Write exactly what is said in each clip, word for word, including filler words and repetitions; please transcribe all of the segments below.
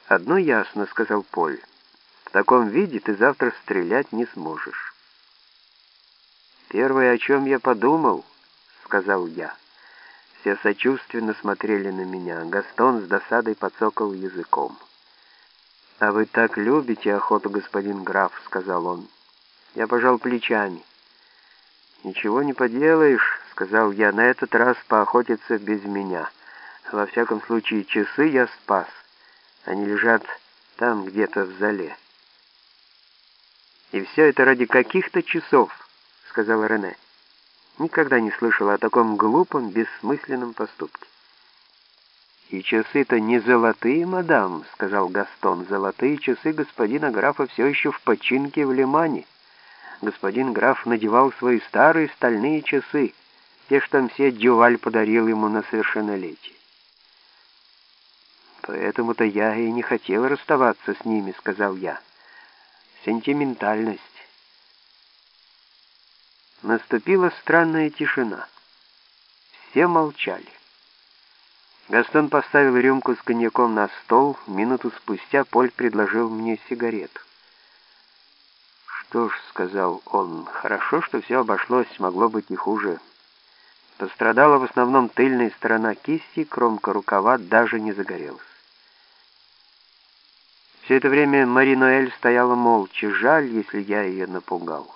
«Одно ясно», — сказал Поль. «В таком виде ты завтра стрелять не сможешь». «Первое, о чем я подумал», — сказал я. Все сочувственно смотрели на меня. Гастон с досадой подсокал языком. «А вы так любите охоту, господин граф», — сказал он. Я пожал плечами. «Ничего не поделаешь», — сказал я, — «на этот раз поохотиться без меня. Во всяком случае, часы я спас. Они лежат там, где-то в зале». «И все это ради каких-то часов», — сказала Рене. Никогда не слышала о таком глупом, бессмысленном поступке. «И часы-то не золотые, мадам», — сказал Гастон. «Золотые часы господина графа все еще в починке в Лимане. Господин граф надевал свои старые стальные часы, те, что мсье Дюваль подарил ему на совершеннолетие». «Поэтому-то я и не хотел расставаться с ними», — сказал я. «Сентиментальность». Наступила странная тишина. Все молчали. Гастон поставил рюмку с коньяком на стол. Минуту спустя Поль предложил мне сигарету. «Что ж», — сказал он, — «хорошо, что все обошлось, могло быть и хуже. Пострадала в основном тыльная сторона кисти, кромка рукава даже не загорелась». Все это время Мари-Ноэль стояла молча. Жаль, если я ее напугал.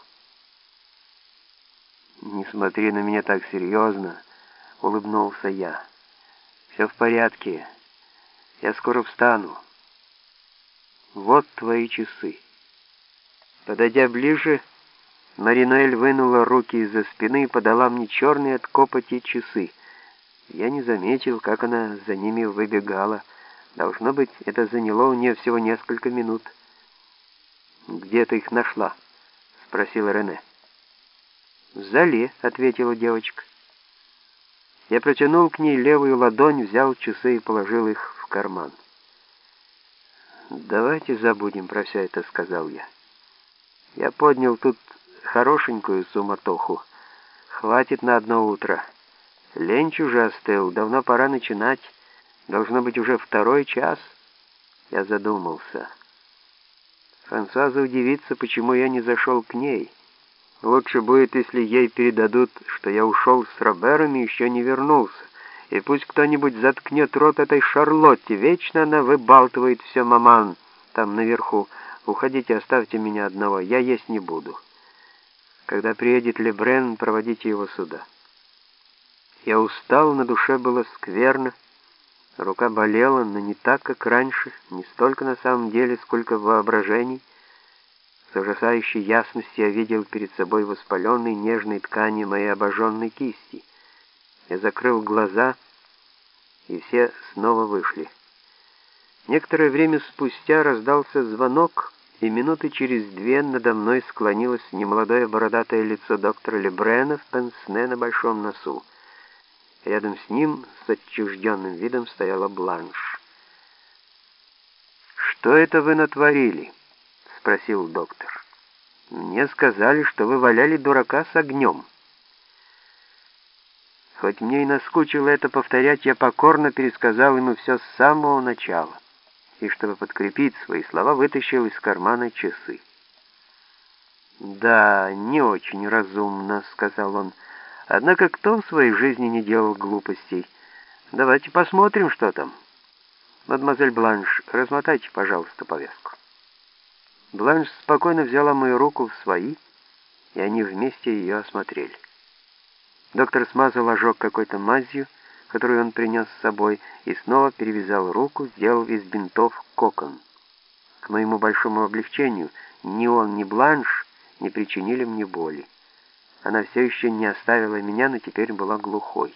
«Не смотри на меня так серьезно», — улыбнулся я. «Все в порядке. Я скоро встану. Вот твои часы». Подойдя ближе, Мари-Ноэль вынула руки из-за спины и подала мне черные от копоти часы. Я не заметил, как она за ними выбегала. Должно быть, это заняло у нее всего несколько минут. «Где ты их нашла?» — спросила Рене. «В зале», — ответила девочка. Я протянул к ней левую ладонь, взял часы и положил их в карман. «Давайте забудем про все это», — сказал я. «Я поднял тут хорошенькую суматоху. Хватит на одно утро. Ленч уже остыл, давно пора начинать. Должно быть уже второй час». Я задумался. Франсуаза удивится, почему я не зашел к ней. Лучше будет, если ей передадут, что я ушел с Робером и еще не вернулся. И пусть кто-нибудь заткнет рот этой Шарлотте. Вечно она выбалтывает все, маман, там наверху. Уходите, оставьте меня одного, я есть не буду. Когда приедет Лебрен, проводите его сюда. Я устал, на душе было скверно. Рука болела, но не так, как раньше, не столько на самом деле, сколько в воображении. С ужасающей ясностью я видел перед собой воспаленные нежные ткани моей обожженной кисти. Я закрыл глаза, и все снова вышли. Некоторое время спустя раздался звонок, и минуты через две надо мной склонилось немолодое бородатое лицо доктора Лебрена в пенсне на большом носу. Рядом с ним с отчужденным видом стояла Бланш. «Что это вы натворили?» — спросил доктор. «Мне сказали, что вы валяли дурака с огнем». Хоть мне и наскучило это повторять, я покорно пересказал ему все с самого начала, и, чтобы подкрепить свои слова, вытащил из кармана часы. «Да, не очень разумно», — сказал он. «Однако кто в своей жизни не делал глупостей? Давайте посмотрим, что там. Мадемуазель Бланш, размотайте, пожалуйста, повязку». Бланш спокойно взяла мою руку в свои, и они вместе ее осмотрели. Доктор смазал ожог какой-то мазью, которую он принес с собой, и снова перевязал руку, сделав из бинтов кокон. К моему большому облегчению, ни он, ни Бланш не причинили мне боли. Она все еще не оставила меня, но теперь была глухой.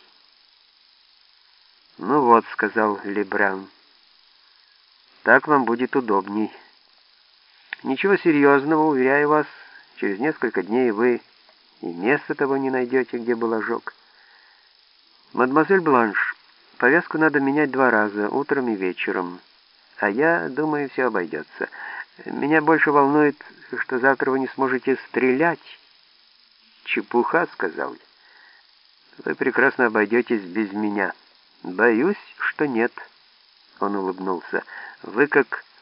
«Ну вот», — сказал Лебран, — «так вам будет удобней. Ничего серьезного, уверяю вас, через несколько дней вы и места того не найдете, где был ожог. Мадемуазель Бланш, повязку надо менять два раза, утром и вечером, а я думаю, все обойдется. Меня больше волнует, что завтра вы не сможете стрелять». «Чепуха», — сказал я. «Вы прекрасно обойдетесь без меня». «Боюсь, что нет», — он улыбнулся. Вы как